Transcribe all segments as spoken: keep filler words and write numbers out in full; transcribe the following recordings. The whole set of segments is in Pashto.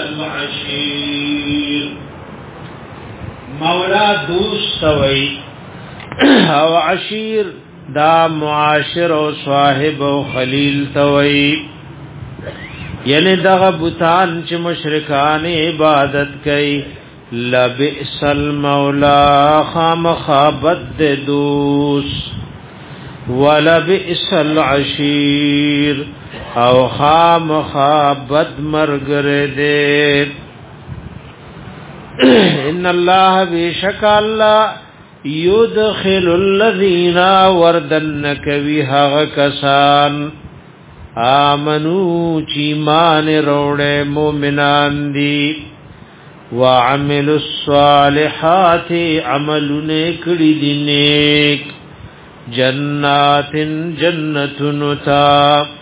العشير مولا دوست وی او عشیر دا معاشر او صاحب او خلیل توي یعنی دغه بوتان چې مشرکان عبادت کوي لبئس المولا خامخابد دوس ولبئس العشیر او خامخابد مرګره دې ان الله بشک الله یدخل الذین وردن کوي هغه کسان آمنو چی مان روڑے مومنان دی وعملوا الصالحات عملون کڑی دی نیک جنات جنتنتا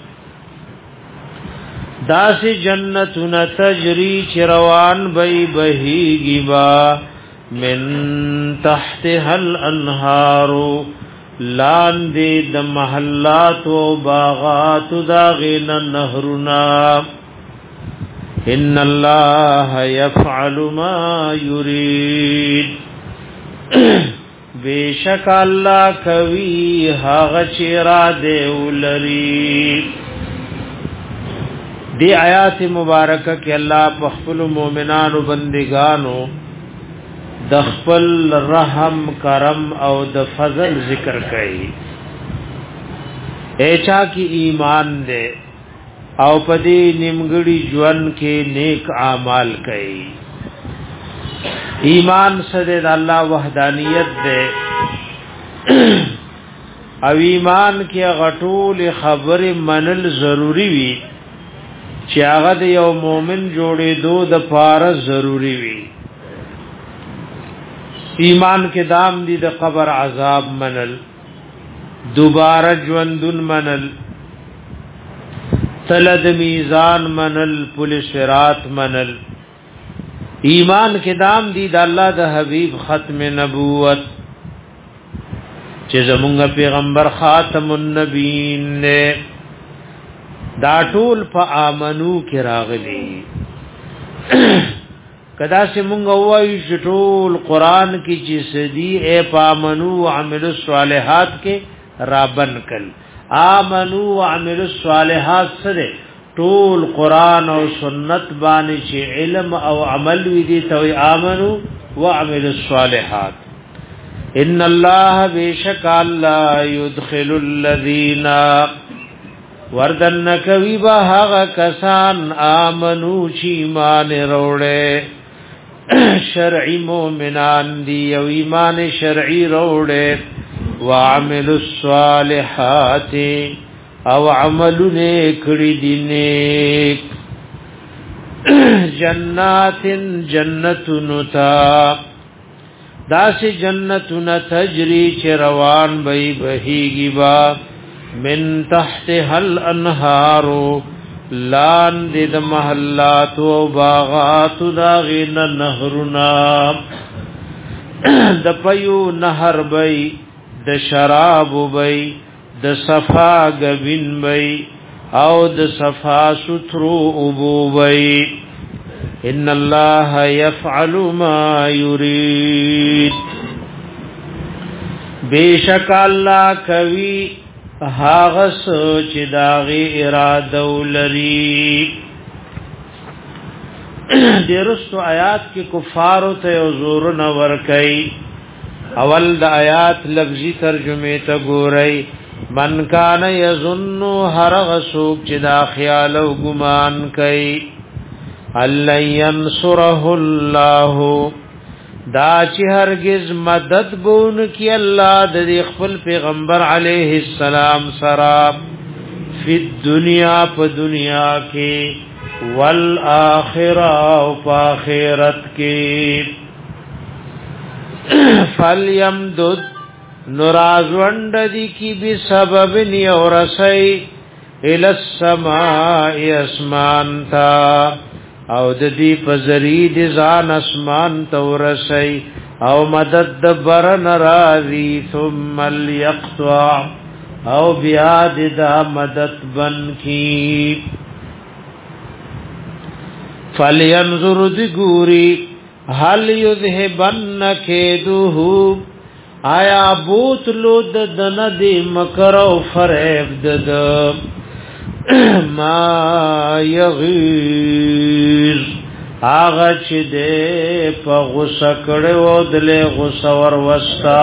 داسی جنتن تجری چروان بی بہیگی با من تحتها الانهار لاندې د محلات او باغات داغین النهرنا ان الله يفعل ما يريد بیشک الله کوي هغه چې را دی ولري دی آیات مبارکه کې الله په خپل مؤمنانو بندگانو د خپل رحم کرم او د فضل ذکر کړي اچا کی ایمان دے او پدی نیمګړي ژوند کې نیک اعمال کړي ایمان سره د الله وحدانیت دے او ایمان کې غټول خبر منل ضروری وي چې هغه د یو مؤمن جوړې دو د پاره ضروری وي ایمان کې دام دي د قبر عذاب منل دوباره ژوندون منل تلد میزان منل پولیس صراط منل ایمان کې دام دي د الله د حبیب ختم نبوت چې زمونږ پیغمبر خاتم النبیین نه دا ټول په امنو کې راغلي کدا سے مونږ وایو چې ټول قران کې چې سدي اے پامنو عمل الصالحات کې رابن کل امنو عمل الصالحات سره ټول قران او سنت باندې چې علم او عمل وی دي ته امنو وعمل الصالحات ان الله بیشک الله يدخل الذين وردن کوي با هغه کسان امنو چې ایمان وروړي شرعی مومنان دی او ایمان شرعی روڑے وعمل الصالحات او عملو نیکڑی دی نیک جنات جنتنتا داسی جنتن تجری چروان بی بہیگی با من تحتها الانہارو لان دې د محلات او باغات داغین نهرنا د پيو نهر بي د شراب بي د صفا غبن بي او د صفا سترو ابو بي ان الله يفعل ما يريد بیشک الله کوي هاغه سوچ داغي اراده ولري درستو آیات کې کفار ته زور نه ور کوي اول د آیات لفظي ترجمه ته ګورئ من کان یظن هرغ سوق چې دا خیال او ګمان کوي الله ينصره الله دا چې هرگز مدد بون کی الله د خپل پیغمبر علیه السلام سره فی الدنیا په دنیا کې والآخرة او په آخرت کې فلیمدد نرازوند دی کی بسبب نیورسی الى السماء اسمان تا او د دې پزری د ځان اسمان تورسي او مدد بر ناراضي ثم ليقطع او بیا د مدد بن کی فلینظر دی ګوري هل یذهبن کیدو آیا بوتلو د دن دی مکر او فریب د ما یغیر آغا چې دې په غوسه کړو دلې غوسه ور وستا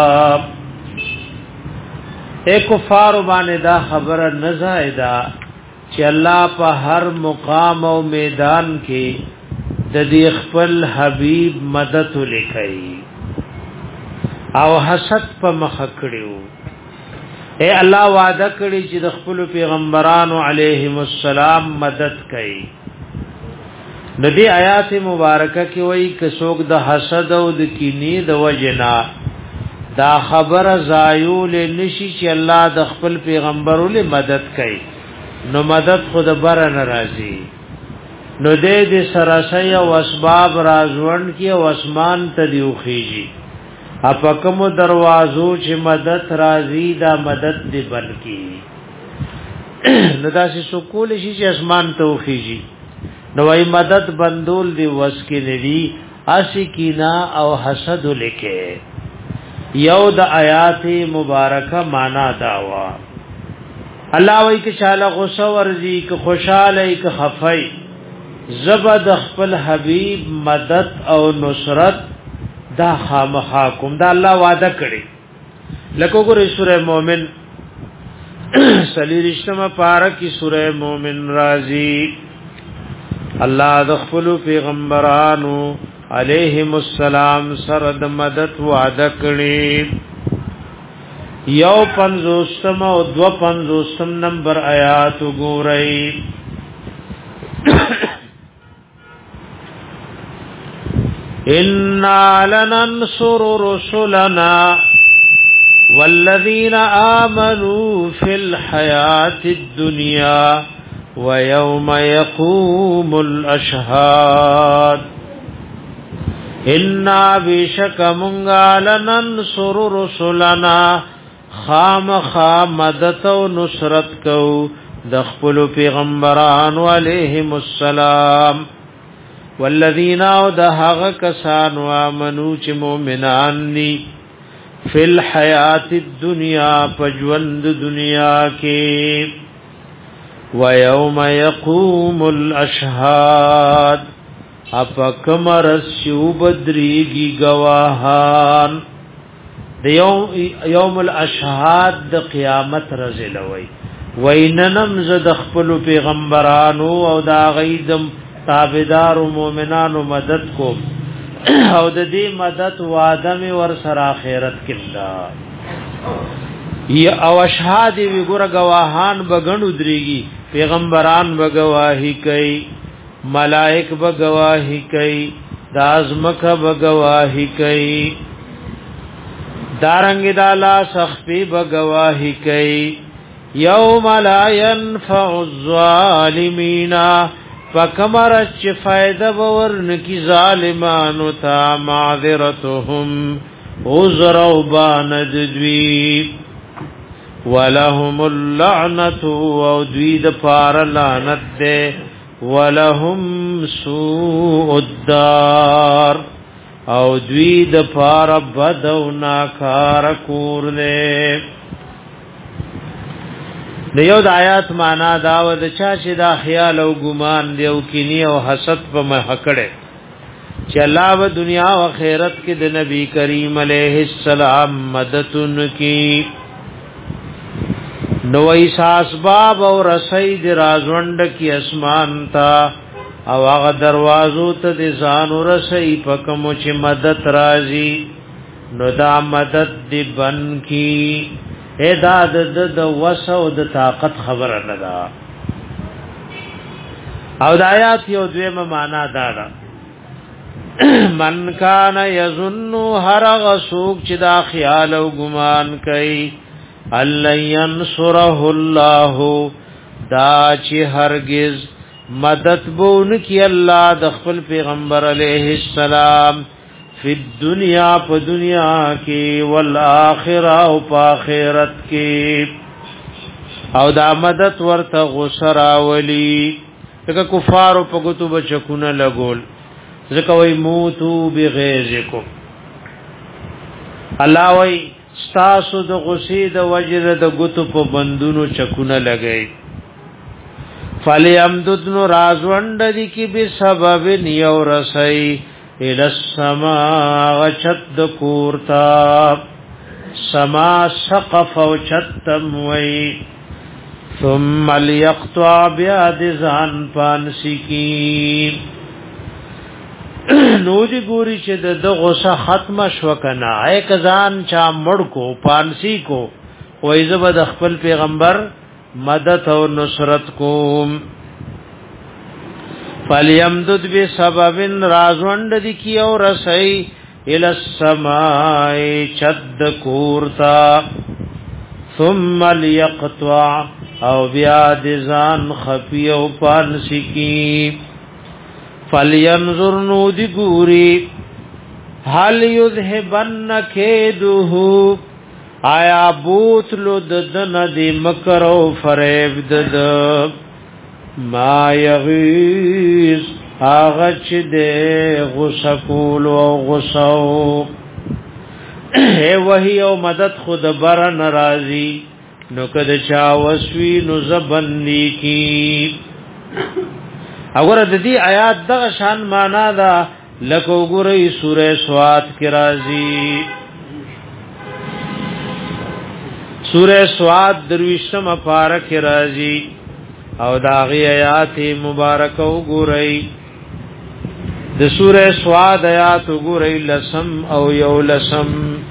اے کفار باندې دا خبره نه زائدا چې الله په هر مقام او میدان کې د دې خپل حبيب مدد وکړي او حسد په مخ کړیو اے الله وعده کړی چې د خپل پیغمبرانو علیهم السلام مدد کوي د دې آیات مبارکه کې وایي ک څوک د حسد او د کینې د وجنا دا خبر زایول نشي چې الله د خپل پیغمبرو له مدد کوي نو مدد خود بر ناراضي نو دې د سراسي او اسباب رازوند کې او اسمان ته دیوخيږي اپکم دروازو چې مدد راضي دا مدد دی بلکی نو دا چې سکول شي چې اسمان ته وخیږي نو ای مدد بندول دی وس کې ندي اسی کینا او حسد لکه یو د آیات مبارکه معنا داوا الله وای کې شاله غصه ورزي کې خوشاله کې خفای زبد خپل حبيب مدد او نصرت دا خامخاکم دا الله وعده کړی لکه ګورې سورې مؤمن سلیرشتمه پارا کی سورې مؤمن رازی الله د خپل پیغمبرانو علیهم السلام سره د مدد وعده کړی یو پنځوستم او دو پنځوستم نمبر آیات وګورئ إنا لننصر رسلنا والذين آمنوا في الحياة الدنيا ويوم يقوم الأشهاد إنا بشك منغا لننصر رسلنا خام خامدت و نصرت کو دخپل پیغمبران علیہم السلام والذین او دهغ کسان وامنو چ مومنان نی فی الحیات الدنیا پجوند دنیا کې ویوم یقوم الاشهاد اپکمر شوبدریگی گواهان یوم یوم الاشهاد د قیامت رزلوی ویننم زد خپل پیغمبرانو او دا غیدم تابعدار او مؤمنانو مدد کو او د دې مدد وعده می ور سره آخرت کلا یا او اشهاد وی ګور گواهان بغنو دريږي پیغمبران بگواہی کوي ملائک بگواہی کوي د ازمکه بگواہی کوي دارنګ دالا سخفي بگواہی کوي یوم لا ينفع الظالمین فکمر چ فائدہ ورن کی ظالمانو تا معذرتهم عذر او باندوی ولهم اللعنه او دوی د پار لعنت ده ولهم سوء الدار او دوی د پار بدو ناکار کور ده دیو د آیات معنا دا و د چا چې دا خیال او ګمان دی او کینی او حسد په محکړه چې الله و دنیا او آخرت کې د نبی کریم علیه السلام مددن کی نو ایسا اسباب او رسید رازوند کی اسمان تا او هغه دروازو ته د ځان ورسې پکم چې مدد راځي نو دا مدد دی بن کی اے دا د د وسو د طاقت خبره نه دا او د آیات یو دویمه معنا دا ده من کان یظن هر غسوک چې دا خیال او ګمان کوي الله ينصره الله دا چې هرگز مدد بون کی الله د خپل پیغمبر علیه السلام فی الدنیا په دنیا کې والآخرة او په آخرت کې او دا مدد ورته غسرا ولی لکه کفار په غتو بچکونه لګول ځکه وای موتو بغیظکم الله وای ستاسو د غصې د وجر د غتو په بندونو چکونه لګی فلیمدد نو رازوند دي کی به سبب نیو رسئی ال السما چد کورتا سما سقف او چتم وی ثم ليقطع بیاد زان پانسی کی نو دی ګوري چې د غصه ختم شو کنه اې کزان چا مړ کو پانسی کو وای زبد خپل پیغمبر مدد او نصرت کوم فلیمدد بسبب رازوند دی کی او رسئی ال السماء چد کورتا ثم ليقطع او بیاد زان خفی او پانسی کی فلینظر نو دی گوری حل یذهبن کیدو آیا بوتلو ددن دی مکر او فریب دد ما یغیز آغچ دے غسکول و غسو اے وحی او مدد خود بر نرازی نو کد چاوسوی نو زبندی کی اگر د دې آیات دغه شان معنا دا لکه وګورئ سوره سواد کې راځي سوره سواد درویشتم پارا کې راځي او داغي آیات مبارک وګورئ د سوره سواد آیات وګورئ لسم او یو لسم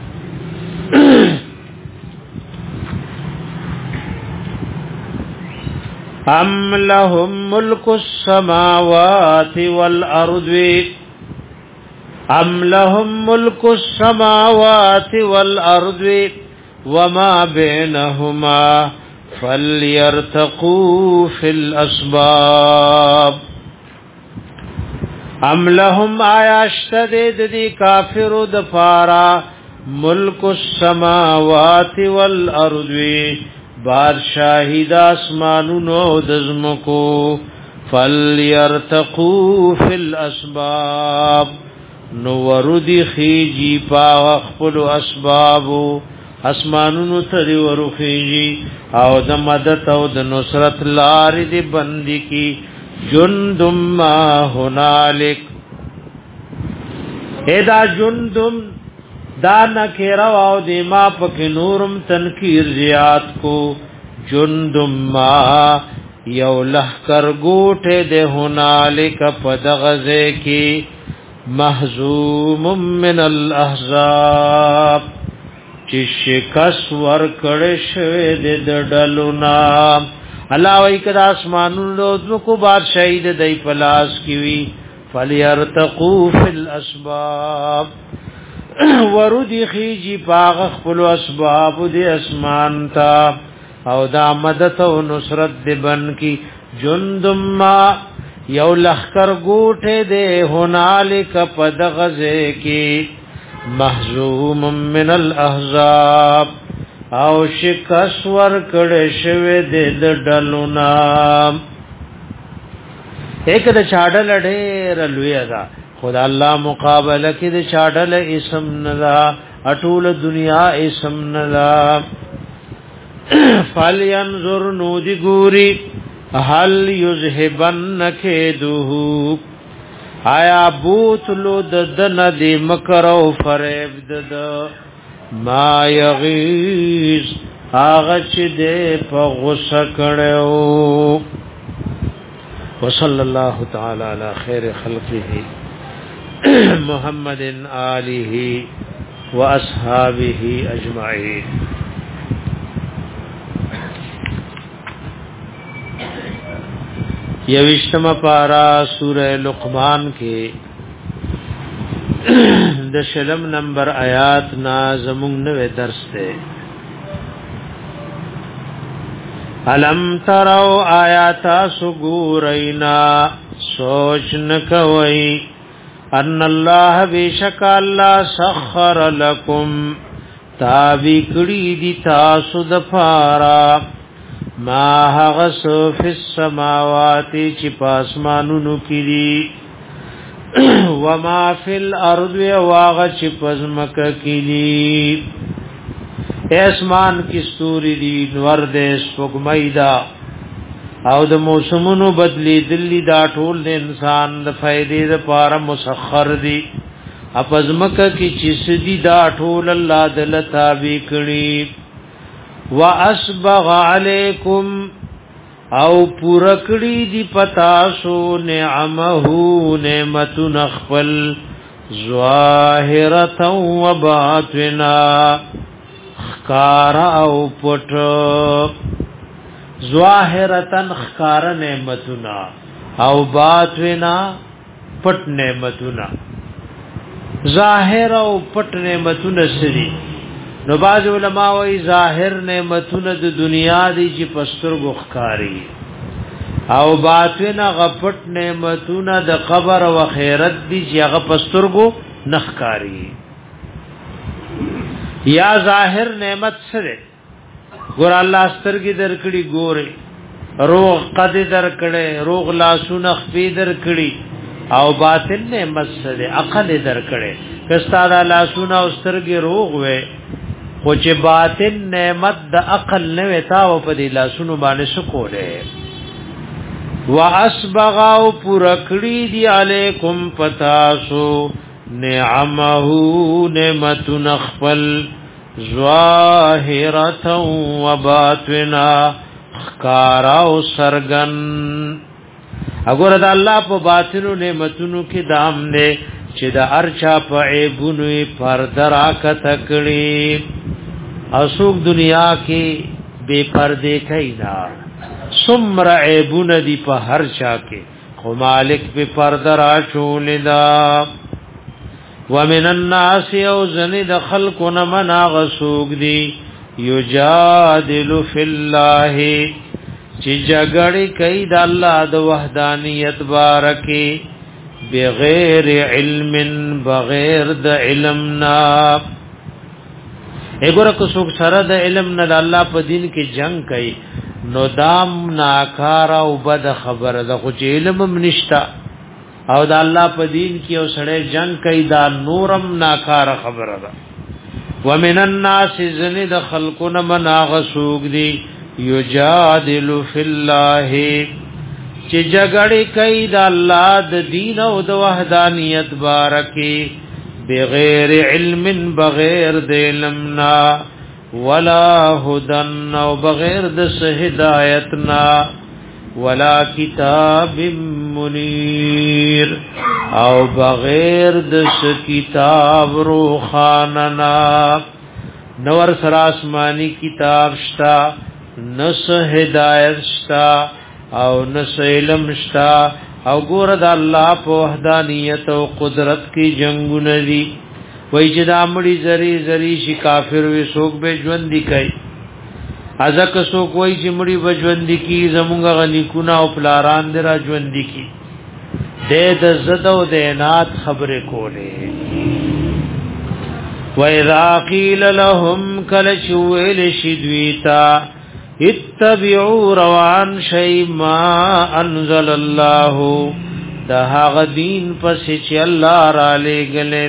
ام لهم ملک السماوات والارض ام لهم ملک السماوات والارض وما بينهما فليرتقوا في الاسباب ام لهم آیاشتد دی کافر دفارا ملک السماوات والارض بادشاہی د اسمانونو دزمکو فلیرتقوا فی الاسباب نو وردی خیجی پا خپل اسباب اسمانونو تری ورو خیجی او د مدد او د نصرت لار دی بندی کی جندم ما هنالک ادا جندم دا نکیرا او دی ما پک نورم تنکیر زیاد کو جندم ما یو لحکر گوٹے دے ہنالک پدغزے کی محزوم من الاحزاب چی شکس ورکڑش دے دڈلونا اللہ وی کدا اسمانون لوزمو کو بادشاہی دے دی پلاس کیوی فلیرتقو فی الاسباب ورودی خیجی پاغ خپل اسباب دی اسمان تا او دا مدد او نصرت دی بن کی جندم ما یو لخکر گوٹے دے ہنالک پدغزے کی محزوم من الاحزاب او شکس ورکڑ شوی دی دلونا ایک دا چاڑل ڈیر لوی ادا خدا اللہ مقابلہ کی د چاډل اسم نلا اټول دنیا اسم نلا فلینظر نو دی ګوري هل یذهبن کیدو آیا بوتلو ددن دی مکر او فریب دد ما یغیز اغچ دے په غصه کړو وصلی الله تعالی علی خیر خلقه محمد آلہ و اصحابہ اجمعین یوشتم پارا سورہ لقمان کے دشلم نمبر آیات نا زمون نوے درس دے علم ترو آیاتا سگورینا سوچ نکوئی ان اللہ بیشک اللہ سخر لکم تابی کڑی دی تاسو دفارا ما هغس فی السماوات چې پاسمانونو کې دي وما فی الارض واغ چې پزمکه کې دي اسمان کی ستوري دي نور دې سپوږمۍ دا او د موسمونو بدلی دلی دا ټول د انسان د فائدې لپاره مسخر دي اپزمکه کی چسدی دا ټول الله دل تابع کړي واسبغ علیکم او پورا کړي دی پتا سو نعمه نعمتن خپل ظاهرتا و باطنا خکار او پټ ظاهرتن خکار نعمتنا او باطنا پټ نعمتنا ظاهر او پټ نعمتونه سری نو باز علماء وی ظاهر نعمتونه د دنیا دی چې پستر غخکاری او باطن غپټ نعمتونه د قبر او خیرت دی چې هغه پستر غو نخکاری یا ظاهر نعمت سره ګور الله سترګې درکړي ګوره روغ قد درکړي روغ لاسونه خپې درکړي او باطن نعمت سره عقل درکړي کستا لاسونه او سترګې روغ وې خو چې باطن نعمت د عقل نه وتا او په دې لاسونو باندې سکوله واسبغ او پرکړی دی علیکم پتاسو نعمه نعمت نخفل ظاهرتا و باطنا خکارا او سرگن اگر دا اللہ پا باطنو نعمتونو کی دام دے چې دا ارچا پا عیبونوی پردر آکا تکڑی اسوک دنیا کې بے پردے کینا سمر عیبون دی پا ہر چا کے خو مالک پہ پردر آچول دا ومن الناس یوزن د خلقن من غسوق دی یجادل فی اللہ چی جگڑی کئی دا اللہ دا وحدانیت بارکی بغیر علم بغیر دا علمنا اگر کو سوک سره د علم نه د الله په دین کې جنگ کوي نو دام ناکارا او بد خبره ده خو چې علم منشتا او د الله په دین کې او سره جنگ کوي دا نورم ناکارا خبره ده ومن الناس زن د خلقنا مناغ سوق دي یجادل فی الله چې جګړې کوي د الله د دین او د وحدانیت بارکه بغیر علم بغیر د علمنا ولا هدن او بغیر د هدایتنا ولا کتاب منیر او بغیر د کتاب روخاننا نور سر آسمانی کتاب شتا نس هدایت شتا او نس علم شتا او ګور د الله په وحدانیت او قدرت کې جنگونه دي وای چې د امړي زری زری شي کافر وي سوق به ژوند دي کوي ازک سوق وای چې مړي به ژوند دي کی زمونږ غنی کونه او پلاران درا ژوند دي کی د د زد او د نات خبره کوله و اذا قيل لهم كل شويل شدويتا اتبعوا روان شی ما انزل الله دا هغه دین پس چې الله را لګلې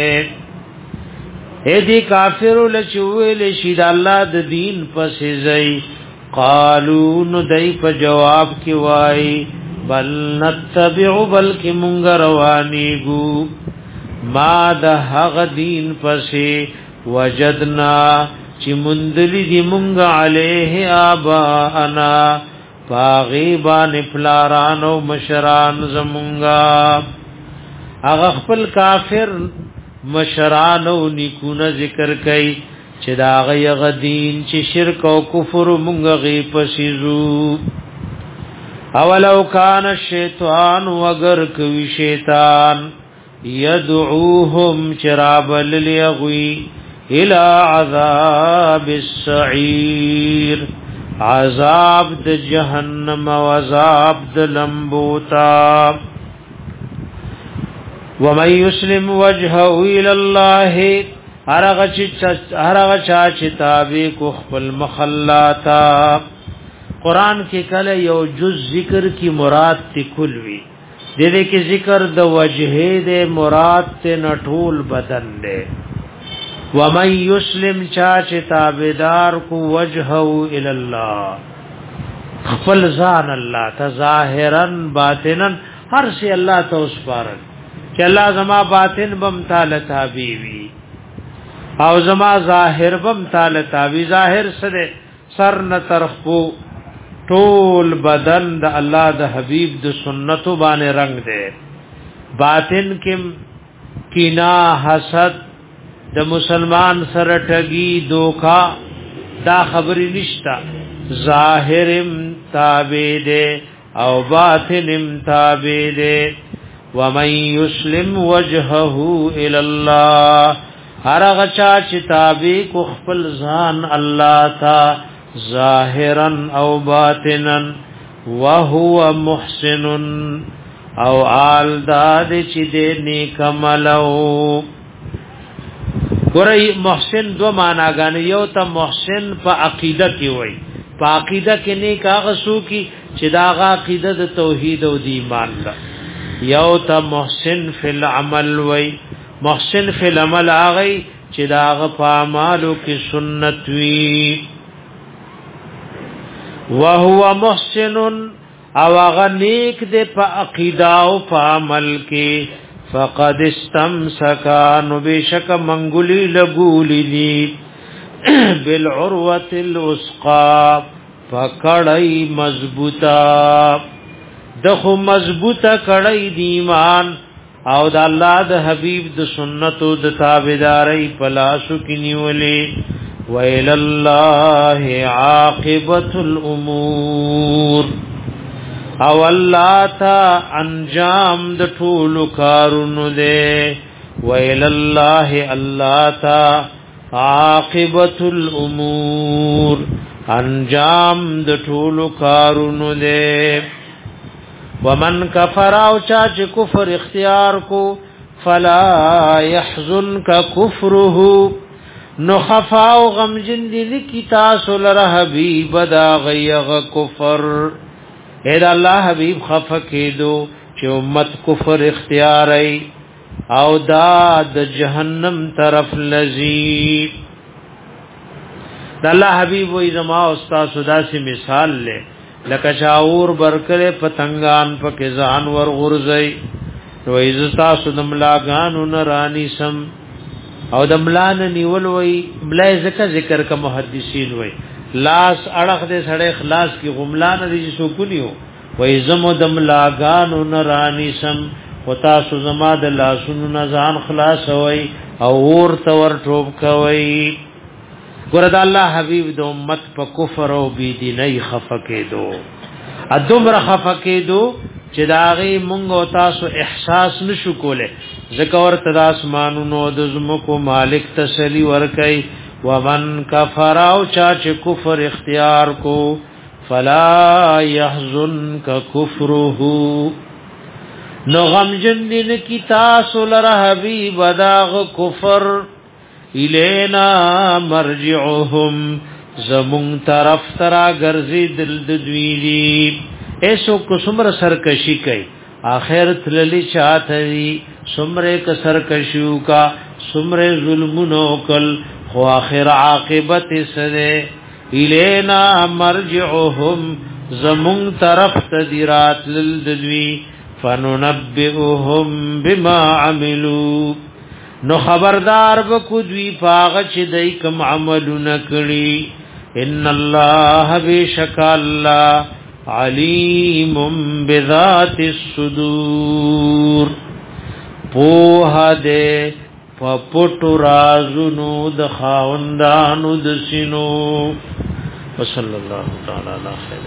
اے دی کافر لچویل شي دا الله د دین پس زئی قالو نو دای په جواب کې وای بل نتبع بلک مونږ روانيګو ما دا هغه دین پس وجدنا چی مندلی دی مونگ علیه آباءنا پاغیبان پلاران و مشران زمونگا اغا خپل کافر مشران و نیکون ذکر کئی چی دا غیغ دین چی شرک و کفر مونگ غی پسیزو اولو کان الشیطان وگر کوی شیطان یدعوهم چراب للیغوی الى عذاب السعیر عذاب د جهنم و عذاب د لمبوتا ومن يسلم وجهه الى الله هرغه چا چې تابع کو خپل مخلاتا قران کې کله یو جز ذکر کی مراد تکل وی دې دې کې ذکر د وجهه دې مراد ته نټول بدن دې ومن یسلم چا چې تابعدار کو وجهه ال الله خپل ځان الله ته ظاهرا باطنا هر شي الله ته وسپارل چې الله زما باطن بم تعالی تابع وي او زما ظاهر بم تعالی تابع ظاهر سره سر نه طرفو ټول بدن د الله د حبيب د سنتو باندې رنگ دے باطن کې کینا حسد د مسلمان سره ټګي دوکا دا خبرې نشتا ظاهرم تابع دے او باطنم تابع دے ومن يسلم وجهه الى الله هر غچا چې تابع کو خپل ځان الله تا ظاهرا او باطنا وهو محسن او آل داد چې دې نیک عملو ګورې محسن دو معناګان یو ته محسن په عقیده کې وای په عقیده کې نیک هغه سو کی چې دا عقیده د توحید او د ایمان ده یو ته محسن فی العمل وای محسن فی العمل هغه چې دا هغه په اعمالو کې سنت وی وهو محسن او غنیک دے پا عقیدہ و پا عمل کی فقد استمسکا نبیشک منگولی لگولی دی بالعروت الاسقا فکڑی مضبوطا دخو مضبوطا کڑی دیمان او دا اللہ دا حبیب دا سنتو دا تابداری پلاسو کی نیولی وَإِلَى اللَّهِ عَاقِبَةُ الْأُمُورِ او الله تا انجام د ټول کارونو دے وَإِلَى اللَّهِ الله تا عَاقِبَةُ الْأُمُورِ انجام د ټول کارونو دے ومن کفر او چا چې کفر اختیار کو فلا يحزنك كفره نو خفاو غم جن دی لکی تاسو لره حبیب دا غیغ کفر اید اللہ حبیب خفا کیدو چه امت کفر اختیاری او دا د جہنم طرف لذیب دا اللہ حبیب وی زما استاسو دا سی مثال لے لکه چاور برکل پتنگان پا کزان ور غرزی نو ایزستاسو دملاگانو نرانی سم او د ملان نیول وای ملای زکه ذکر کا محدثین وای لاس اڑخ دې سړی اخلاص کی غملان دې سو کونیو وای زمو د ملاګانو نرانی سم وتا سو زما د لاسونو نزان خلاص وای او ور تور ټوب کوي ګور د الله حبیب د امت په کفر او بی دیني خفقه دو ادمر خفقه دو چې داغي مونږ او تاسو احساس نشو کوله ذکر تدا اسمانونو د زمکو مالک تسلی ورکي ومن کفر او چا چې کفر اختیار کو فلا يحزنك كفره نو غم جن کی تاسو لره حبیب داغ کفر الینا مرجعهم زمون طرف ترا ګرځي دل د دوی دی ایسو کو سمر سرکشی کئی آخرت للی چاہتری سمرے کا سرکشیو کا سمرے ظلمنو کل خو آخر عاقبت سدے الینا مرجعهم زمون طرف تدیرات للددوی فننبئهم بما عملو نو خبردار بکو دوی پاغچ دیکم عملو نکڑی ان اللہ بیشک اللہ علیم بذات الصدور پوها دے پپټو رازونو د خاوندانو د سینو وصلی الله تعالی علی خیر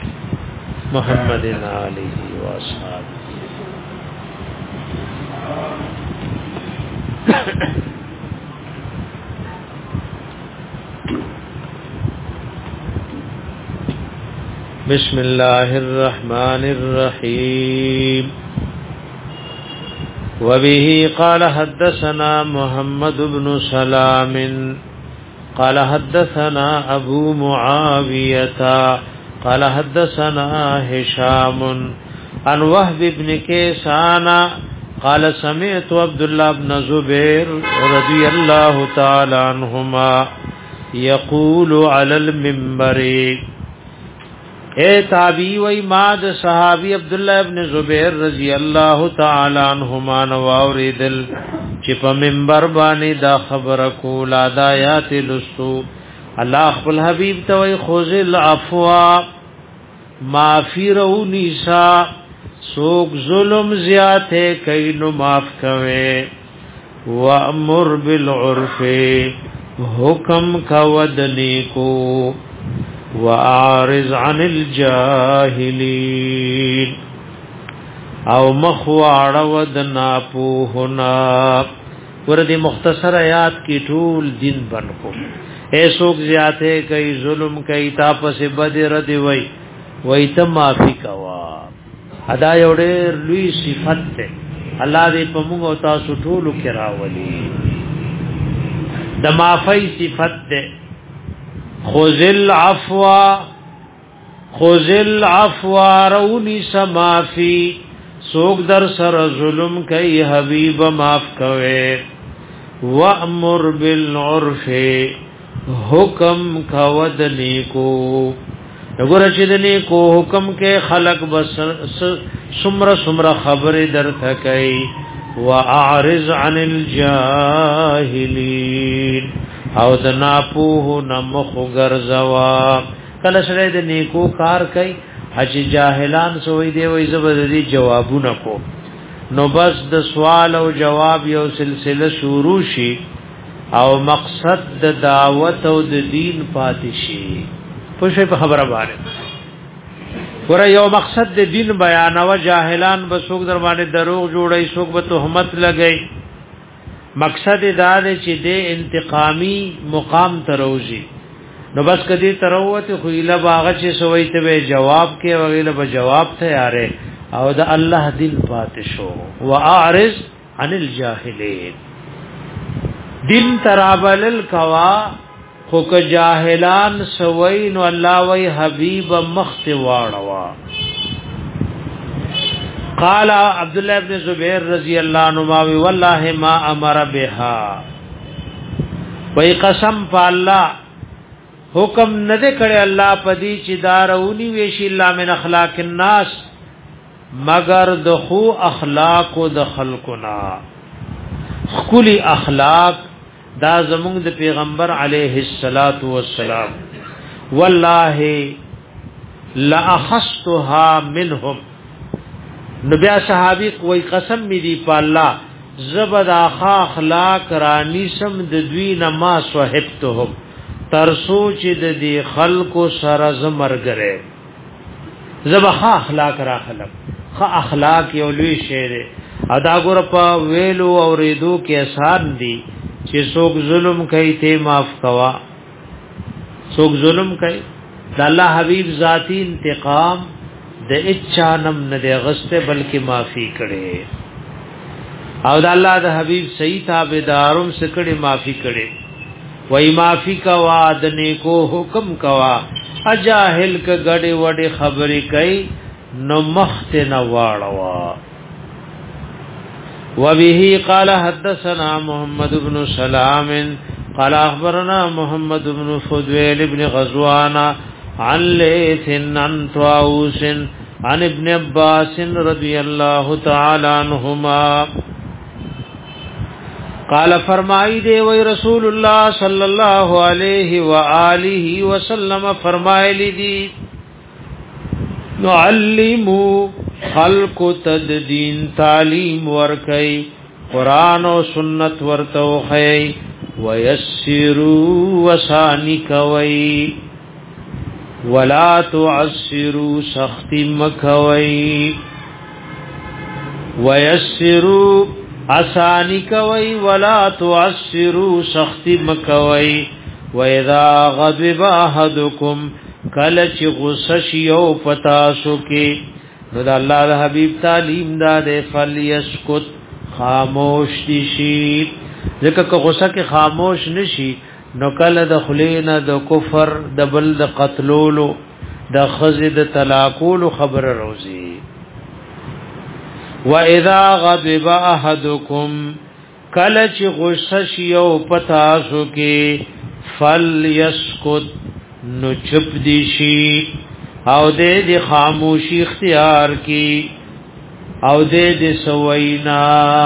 محمد علیه و اصحابہ بسم الله الرحمن الرحيم وبه قال حدثنا محمد بن سلام قال حدثنا ابو معاوية قال حدثنا هشام عن وهب بن كيسان قال سمعت عبد الله بن زبير رضي الله تعالى عنهما يقول على المنبر اے تابعی و اماد صحابی عبد الله ابن زبیر رضی اللہ تعالی عنہما نو اوریدل چې په منبر باندې دا خبر کول آیات لستو الله خپل حبیب ته وی خذل عفو معافی رو نسا سوک ظلم زیاته کینو معاف کوي وامر بالعرف حکم کودنی کو وَأَعْرِضْ عَنِ الْجَاهِلِينَ او مخواړ ودنا پوهنا ورته مختصر آیات کی ټول دین بنکو اے سوک زیاته کئی ظلم کئی تاپس بدر دی وای وای ته معافی کوا ادا یوړې لوی صفت ده الله دې په موږ او تاسو ټول کې راولي د معافی صفت ده خذل عفو خذل عفو رونی سمافی سوک در سر ظلم کئی حبیب معاف کوئے وَأْمُرْ بِالْعُرْفِ حکم کود نیکو نگو رچد نیکو حکم کے خلق بس سمر سمر خبر در تکئی وَأَعْرِضْ عَنِ الْجَاهِلِينَ او د ناپوه نمخ ګرځوا کله سره د نیکو کار کوي چې جاهلان سوې دی وې زبردي جوابونه کو نو بس د سوال او جواب یو سلسله شروع شي او مقصد د دعوت او د دین پاتشي پوښې په خبره باندې ور یو مقصد د دین بیان او جاهلان بسوک در باندې دروغ جوړي سوک به تهمت لګي مقصد دا دی چې د انتقامی مقام تروزی نو بس کدی تروت خو اله باغ چې سوې ته جواب کې وغیله به جواب تیارې او د الله دین پاتې شو واعرض عن الجاهلین دین ترابل الکوا خو که جاهلان سوې نو الله وی حبیب مخت واړوا قال عبد الله ابن زبیر رضی اللہ عنہ والله ما امر بها وای قسم په الله حکم نه دې کړي الله پدی چې دارونی ویشي الله من اخلاق الناس مگر د خو اخلاق او د خلقنا خلی اخلاق دا زمونږ د پیغمبر علیه الصلاۃ والسلام والله لا اخذتها منهم نو بیا صحابی کوئی قسم می دی په الله زبد اخا اخلاق رانی سم د دوی نما صحبتهم تر سوچ د دې خلق سره زمرګره زبخا اخلاق را خلق خ اخلاق یو لوی شعر ادا ګور په ویلو او ریدو کې آسان دي چې څوک ظلم کوي ته معاف کوا څوک ظلم کوي د الله حبیب ذاتی انتقام د اچانم نه د غسته بلکې معافي کړي او د الله د حبيب صحیح تابعداروم سکړي معافي کړي وای معافي کوا د نیکو حکم کوا اجاهل ک غړي وړي خبري کوي نو مخت نه واړوا وبه قال حدثنا محمد بن سلام قال اخبرنا محمد بن فضيل بن غزوان عن ليث عن طاووس عن ابن عباس رضي الله تعالى عنهما قال فرمائی دے وی رسول اللہ صلی اللہ علیہ وآلہ وسلم فرمائے لی دی نعلمو خلق تددین تعلیم ورکی قرآن و سنت ورتوخی ویسرو وسانی کوئی ولا تعسروا سخت مکوي ويسروا اسانی کوي ولا تعسروا سخت مکوي واذا غضب احدكم کله چې غصه شي او پتا شو کې نو د الله د حبيب تعلیم دا د فلیسکت خاموش دي شي ځکه که غصه کې خاموش نشي نو کله د خلینا د کفر د بل د قتلولو د خزد طلاقول خبر روزي واذا غضب احدكم کلچ غصش یو پتاسو کې فلیسکت نو چپ دیشی او دے دی خاموشی اختیار کی او دے دی سوینا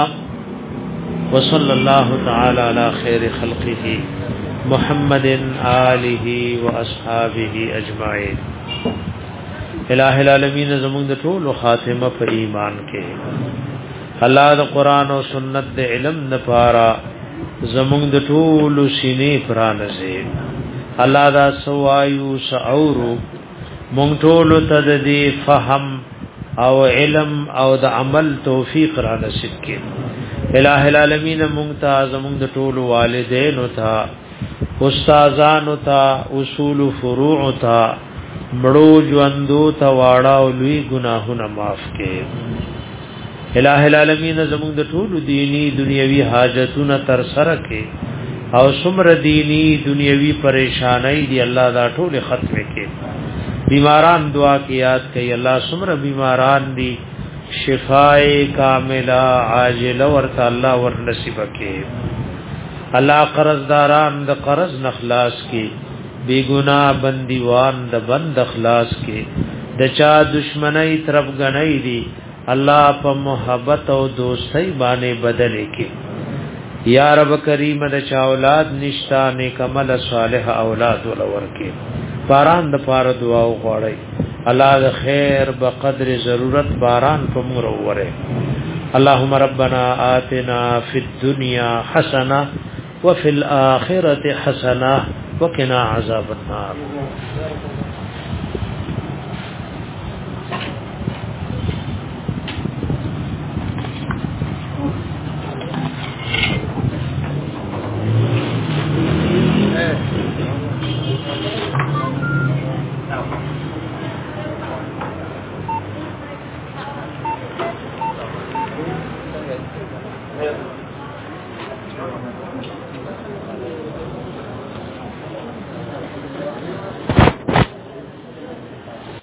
وصلی اللہ تعالی علی خیر خلقه محمد آلہ و اصحابہ اجمعین الہ العالمین زمون د ټول خاتمه په ایمان کې الله د قران او سنت د علم نه پارا زمون د ټول سینې پرانځي الله دا سوایو شعورو مونږ ټول ته د دې فهم او علم او د عمل توفیق را نصیب کړي الہ العالمین مونږ ته زمونږ د ټول والدین او ته استادانو ته اصول فروع ته مړو ژوندو ته واړه او لوی ګناهونه معاف کړي الہ العالمین زمونږ د ټول دینی دنیوي حاجتونه تر سره کړي او څومره دینی دنیوي پریشانای دی الله دا ټول ختم کړي بیماران دعا کی یاد کئی اللہ سمر بیماران دی شفاء کاملہ عاجلہ ورطا اللہ ور نصیب کے اللہ قرض داران دا قرض نخلاص کی بی گناہ بندیوان دا بند اخلاص کی دا چا دشمنی طرف گنئی دی اللہ پا محبت و دوستی بانے بدلے کی یا رب کریم دا چا اولاد نشتا نیک عمل صالح اولاد ولور کے باران د پاره دعا وغواړي الله د خیر بقدر ضرورت باران په مور وره اللهم ربنا آتنا فی الدنيا حسنه وفي الاخره حسنه وقنا عذاب النار